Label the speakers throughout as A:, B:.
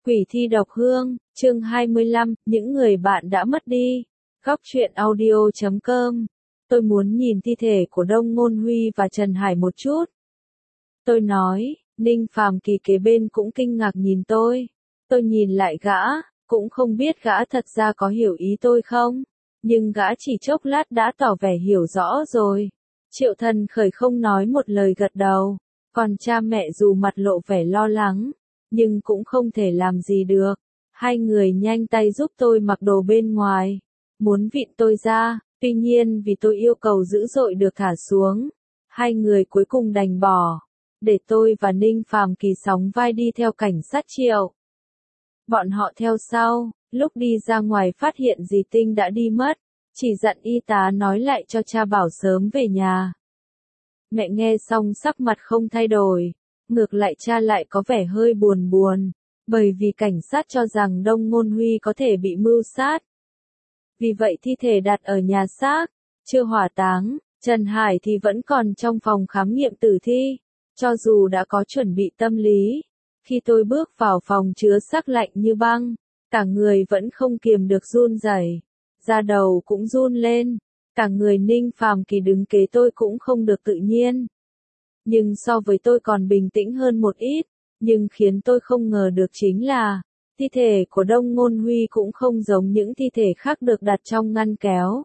A: Quỷ thi độc hương, chương 25, những người bạn đã mất đi. Góc truyện audio.com. Tôi muốn nhìn thi thể của Đông Ngôn Huy và Trần Hải một chút. Tôi nói, Ninh Phàm Kỳ kế bên cũng kinh ngạc nhìn tôi. Tôi nhìn lại gã, cũng không biết gã thật ra có hiểu ý tôi không. Nhưng gã chỉ chốc lát đã tỏ vẻ hiểu rõ rồi. Triệu Thần Khởi không nói một lời gật đầu. Còn cha mẹ dù mặt lộ vẻ lo lắng, nhưng cũng không thể làm gì được. Hai người nhanh tay giúp tôi mặc đồ bên ngoài, muốn vịn tôi ra, tuy nhiên vì tôi yêu cầu dữ dội được thả xuống. Hai người cuối cùng đành bỏ, để tôi và Ninh Phàm Kỳ sóng vai đi theo cảnh sát Triệu. Bọn họ theo sau, lúc đi ra ngoài phát hiện dì Tinh đã đi mất, chỉ dặn y tá nói lại cho cha bảo sớm về nhà. Mẹ nghe xong sắc mặt không thay đổi, ngược lại cha lại có vẻ hơi buồn buồn, bởi vì cảnh sát cho rằng Đông Ngôn Huy có thể bị mưu sát. Vì vậy thi thể đặt ở nhà xác, chưa hỏa táng, Trần Hải thì vẫn còn trong phòng khám nghiệm tử thi, cho dù đã có chuẩn bị tâm lý. Khi tôi bước vào phòng chứa xác lạnh như băng, cả người vẫn không kiềm được run rẩy, da đầu cũng run lên. Cả người Ninh Phàm Kỳ đứng kế tôi cũng không được tự nhiên. Nhưng so với tôi còn bình tĩnh hơn một ít, nhưng khiến tôi không ngờ được chính là, thi thể của Đông Ngôn Huy cũng không giống những thi thể khác được đặt trong ngăn kéo,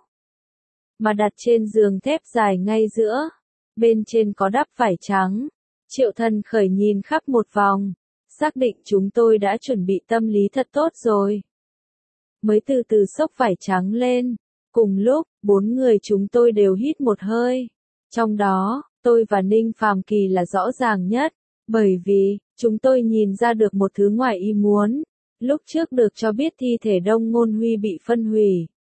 A: mà đặt trên giường thép dài ngay giữa, bên trên có đắp vải trắng. Triệu Thần Khởi nhìn khắp một vòng, xác định chúng tôi đã chuẩn bị tâm lý thật tốt rồi. Mới từ từ xốc vải trắng lên. Cùng lúc, 4 người chúng tôi đều hít một hơi. Trong đó, tôi và Ninh Phàm Kỳ là rõ ràng nhất, bởi vì, chúng tôi nhìn ra được một thứ ngoài ý muốn. Lúc trước được cho biết thi thể Đông Ngôn Huy bị phân hủy.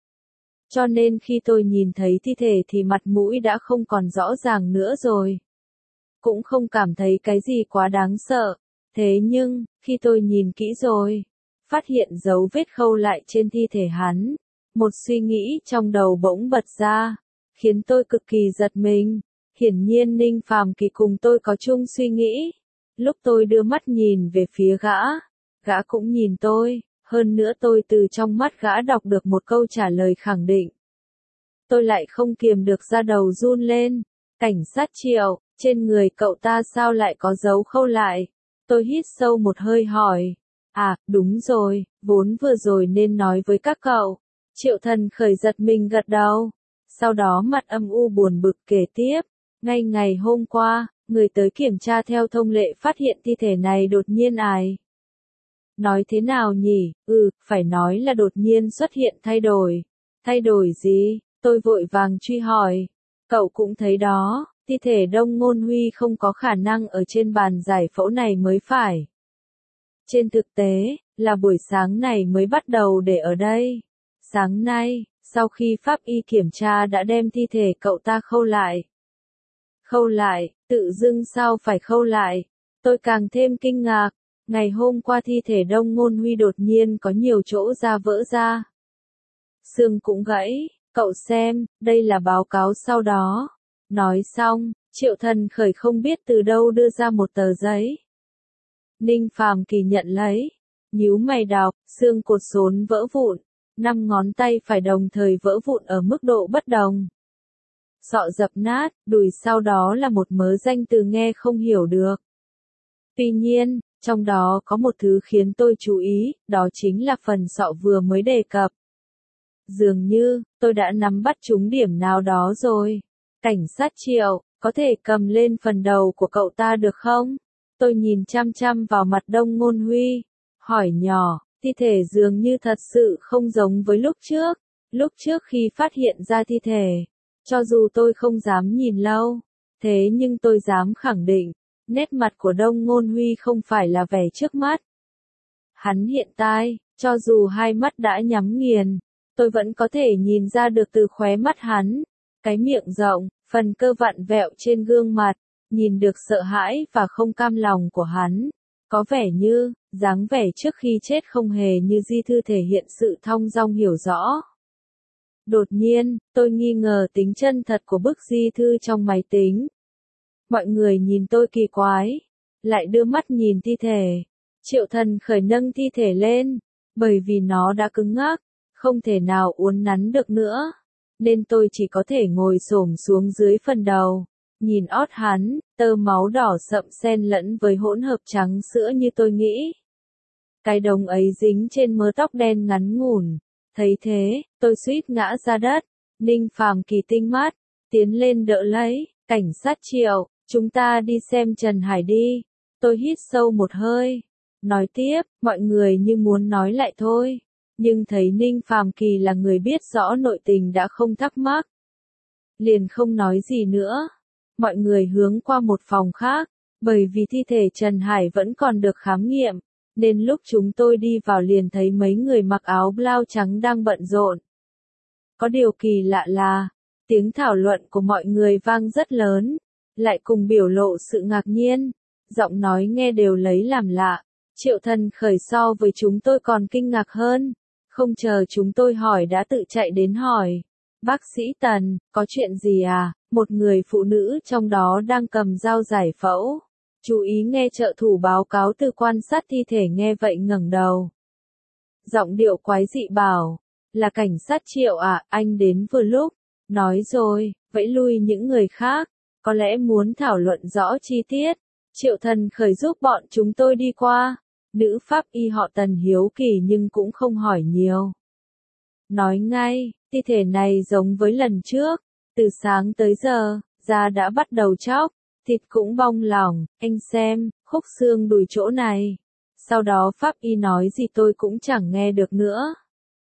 A: Cho nên khi tôi nhìn thấy thi thể thì mặt mũi đã không còn rõ ràng nữa rồi. Cũng không cảm thấy cái gì quá đáng sợ. Thế nhưng, khi tôi nhìn kỹ rồi, phát hiện dấu vết khâu lại trên thi thể hắn. Một suy nghĩ trong đầu bỗng bật ra, khiến tôi cực kỳ giật mình. Hiển nhiên Ninh Phàm Kỳ cùng tôi có chung suy nghĩ. Lúc tôi đưa mắt nhìn về phía gã, gã cũng nhìn tôi, hơn nữa tôi từ trong mắt gã đọc được một câu trả lời khẳng định. Tôi lại không kiềm được da đầu run lên. Cảnh sát Triệu, trên người cậu ta sao lại có dấu khâu lại? Tôi hít sâu một hơi hỏi. À, đúng rồi, vốn vừa rồi nên nói với các cậu. Triệu Thần Khởi giật mình gật đầu. Sau đó mặt âm u buồn bực kể tiếp. Ngay ngày hôm qua, người tới kiểm tra theo thông lệ phát hiện thi thể này đột nhiên ài. Nói thế nào nhỉ? Phải nói là đột nhiên xuất hiện thay đổi. Thay đổi gì? Tôi vội vàng truy hỏi. Cậu cũng thấy đó, thi thể Đông Ngôn Huy không có khả năng ở trên bàn giải phẫu này mới phải. Trên thực tế, là buổi sáng này mới bắt đầu để ở đây. Sáng nay, sau khi pháp y kiểm tra đã đem thi thể cậu ta khâu lại. Khâu lại, tự dưng sao phải khâu lại? Tôi càng thêm kinh ngạc. Ngày hôm qua thi thể Đông Ngôn Huy đột nhiên có nhiều chỗ da vỡ ra. Xương cũng gãy, cậu xem, đây là báo cáo sau đó. Nói xong, Triệu Thần Khởi không biết từ đâu đưa ra một tờ giấy. Ninh Phàm Kỳ nhận lấy, nhíu mày đọc, xương cột xốn vỡ vụn. 5 ngón tay phải đồng thời vỡ vụn ở mức độ bất đồng. Sọ dập nát, đùi sau đó là một mớ danh từ nghe không hiểu được. Tuy nhiên, trong đó có một thứ khiến tôi chú ý, đó chính là phần sọ vừa mới đề cập. Dường như, tôi đã nắm bắt trúng điểm nào đó rồi. Cảnh sát Triệu, có thể cầm lên phần đầu của cậu ta được không? Tôi nhìn chăm chăm vào mặt Đông Ngôn Huy, hỏi nhỏ. Thi thể dường như thật sự không giống với lúc trước. Lúc trước khi phát hiện ra thi thể, cho dù tôi không dám nhìn lâu, thế nhưng tôi dám khẳng định, nét mặt của Đông Ngôn Huy không phải là vẻ trước mắt. Hắn hiện tại, cho dù hai mắt đã nhắm nghiền, tôi vẫn có thể nhìn ra được từ khóe mắt hắn, cái miệng rộng, phần cơ vặn vẹo trên gương mặt, nhìn được sợ hãi và không cam lòng của hắn. Có vẻ như, dáng vẻ trước khi chết không hề như di thư thể hiện sự thong dong hiểu rõ. Đột nhiên, tôi nghi ngờ tính chân thật của bức di thư trong máy tính. Mọi người nhìn tôi kỳ quái, lại đưa mắt nhìn thi thể. Triệu Thần Khởi nâng thi thể lên, bởi vì nó đã cứng ngắc, không thể nào uốn nắn được nữa, nên tôi chỉ có thể ngồi xổm xuống dưới phần đầu, nhìn ót hắn, tơ máu đỏ sậm xen lẫn với hỗn hợp trắng sữa như tôi nghĩ. Cái đống ấy dính trên mớ tóc đen ngắn ngủn, thấy thế, tôi suýt ngã ra đất. Ninh Phàm Kỳ tinh mắt, tiến lên đỡ lấy, cảnh sát Triệu, chúng ta đi xem Trần Hải đi. Tôi hít sâu một hơi, nói tiếp, mọi người như muốn nói lại thôi, nhưng thấy Ninh Phàm Kỳ là người biết rõ nội tình đã không thắc mắc. Liền không nói gì nữa, mọi người hướng qua một phòng khác, bởi vì thi thể Trần Hải vẫn còn được khám nghiệm, nên lúc chúng tôi đi vào liền thấy mấy người mặc áo blau trắng đang bận rộn. Có điều kỳ lạ là, tiếng thảo luận của mọi người vang rất lớn, lại cùng biểu lộ sự ngạc nhiên, giọng nói nghe đều lấy làm lạ. Triệu Thần Khởi so với chúng tôi còn kinh ngạc hơn, không chờ chúng tôi hỏi đã tự chạy đến hỏi. Bác sĩ Tần, có chuyện gì à? Một người phụ nữ trong đó đang cầm dao giải phẫu. Chú ý nghe trợ thủ báo cáo từ quan sát thi thể nghe vậy ngẩng đầu. Giọng điệu quái dị bảo, là cảnh sát Triệu à, anh đến vừa lúc. Nói rồi, vẫy lui những người khác, có lẽ muốn thảo luận rõ chi tiết. Triệu Thần Khởi giúp bọn chúng tôi đi qua. Nữ pháp y họ Tần hiếu kỳ nhưng cũng không hỏi nhiều. Nói ngay, thi thể này giống với lần trước, từ sáng tới giờ, da đã bắt đầu chóc, thịt cũng bong lỏng, anh xem, khúc xương đùi chỗ này. Sau đó pháp y nói gì tôi cũng chẳng nghe được nữa.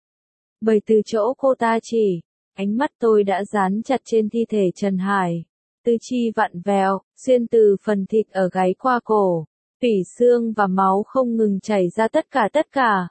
A: Bởi từ chỗ cô ta chỉ, ánh mắt tôi đã dán chặt trên thi thể Trần Hải. Tư chi vặn vẹo, xuyên từ phần thịt ở gáy qua cổ, tủy xương và máu không ngừng chảy ra tất cả.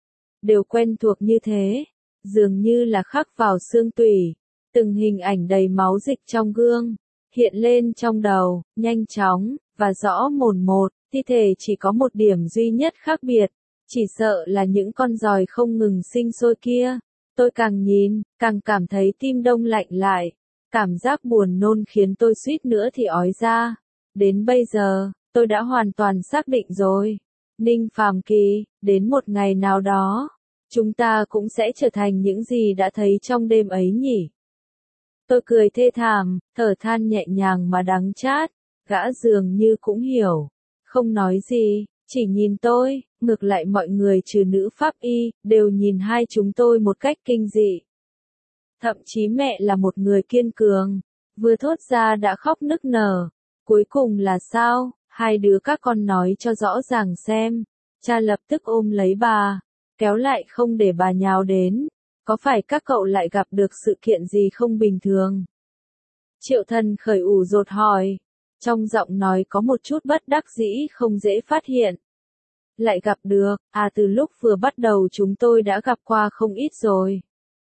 A: Đều quen thuộc như thế, dường như là khắc vào xương tủy, từng hình ảnh đầy máu dịch trong gương, hiện lên trong đầu, nhanh chóng, và rõ mồn một, thi thể chỉ có một điểm duy nhất khác biệt, chỉ sợ là những con giòi không ngừng sinh sôi kia. Tôi càng nhìn, càng cảm thấy tim đông lạnh lại, cảm giác buồn nôn khiến tôi suýt nữa thì ói ra. Đến bây giờ, tôi đã hoàn toàn xác định rồi. Ninh Phàm Kỳ, đến một ngày nào đó, chúng ta cũng sẽ trở thành những gì đã thấy trong đêm ấy nhỉ. Tôi cười thê thảm, thở than nhẹ nhàng mà đắng chát, gã dường như cũng hiểu. Không nói gì, chỉ nhìn tôi, ngược lại mọi người trừ nữ pháp y, đều nhìn hai chúng tôi một cách kinh dị. Thậm chí mẹ là một người kiên cường, vừa thốt ra đã khóc nức nở. Cuối cùng là sao? Hai đứa các con nói cho rõ ràng xem. Cha lập tức ôm lấy bà, kéo lại không để bà nhào đến. Có phải các cậu lại gặp được sự kiện gì không bình thường? Triệu Thần Khởi ủ rột hỏi, trong giọng nói có một chút bất đắc dĩ không dễ phát hiện. Lại gặp được, à từ lúc vừa bắt đầu chúng tôi đã gặp qua không ít rồi.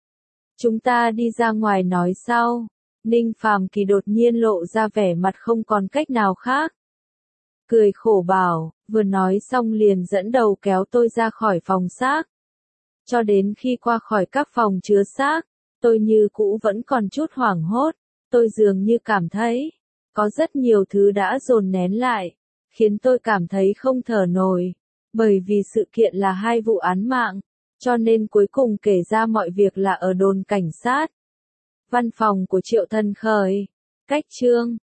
A: Chúng ta đi ra ngoài nói sau. Ninh Phàm Kỳ đột nhiên lộ ra vẻ mặt không còn cách nào khác. Cười khổ bảo, vừa nói xong liền dẫn đầu kéo tôi ra khỏi phòng xác. Cho đến khi qua khỏi các phòng chứa xác, tôi như cũ vẫn còn chút hoảng hốt. Tôi dường như cảm thấy, có rất nhiều thứ đã dồn nén lại, khiến tôi cảm thấy không thở nổi. Bởi vì sự kiện là hai vụ án mạng, cho nên cuối cùng kể ra mọi việc là ở đồn cảnh sát. Văn phòng của Triệu Thần Khởi. Cách chương